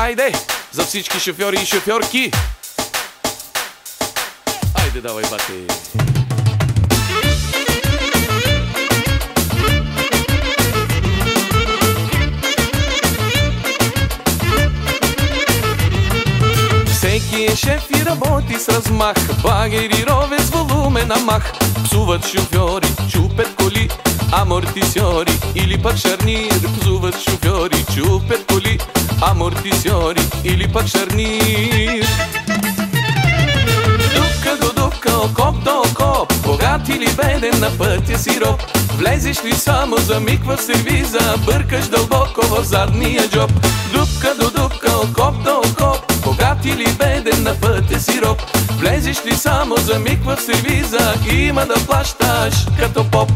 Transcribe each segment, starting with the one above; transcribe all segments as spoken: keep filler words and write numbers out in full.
Хайде, за всички шофьори и шофьорки. Айде, давай, бате. Всеки е шеф и работи с размах, багери, ровец, волумен, мах. Псуват шофьори, чупят коли, амортисьори или пък шарнир. Псуват шофьори, чупят коли, амортисьори или пък шарнир. Дупка до дупка, окоп до окоп, богат или беден, на пътя си роб. Влезеш ли само за миг в сервиза, бъркаш дълбоко в задния джоб. Дупка до дупка, окоп до окоп, богат или беден, на пътя си роб. Влезеш ли само за миг в сервиза, има да плащаш като поп.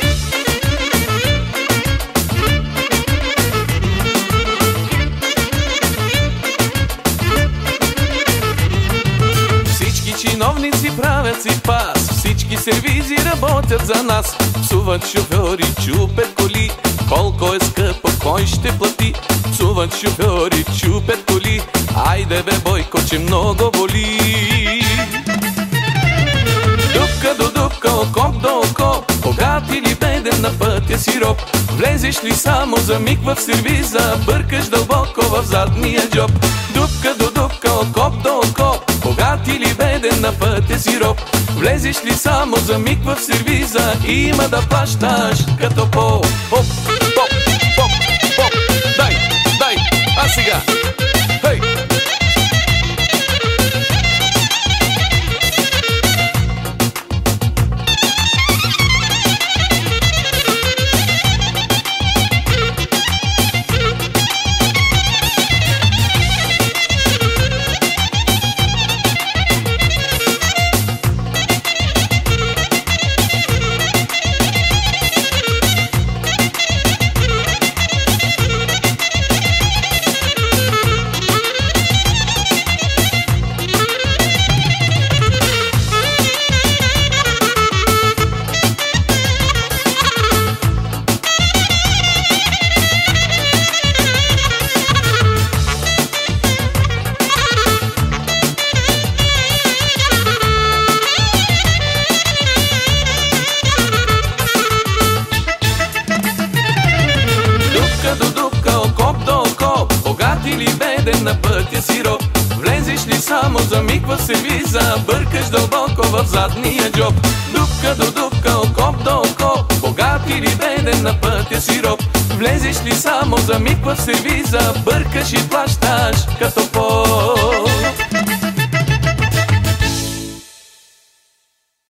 Всички чиновници правят си пас, всички сервизи работят за нас. Псуват шофьори, чупят коли, колко е скъпо, кой ще плати? Псуват шофьори, чупят коли, айде бе бойко, че много боли. Дупка до дупка, окоп до окоп, богат или беден, на пътя си роб. Влезеш ли само за миг в сервиза, бъркаш дълбоко в задния джоб. Дупка до дупка, окоп до окоп, богат или беден, на пътя си роб. Влезеш ли само за миг в сервиза, има да плащаш като поп. Поп, поп, поп, поп, дай, дай, а сега, хей! Или беден, на пътя си роб. Влезеш ли само за миг в сервиза, бъркаш дълбоко в задния джоб. Дупка до дупка, окоп до окоп, богат или беден, на пътя си роб. Влезеш ли само за миг в сервиза, бъркаш и плащаш като поп.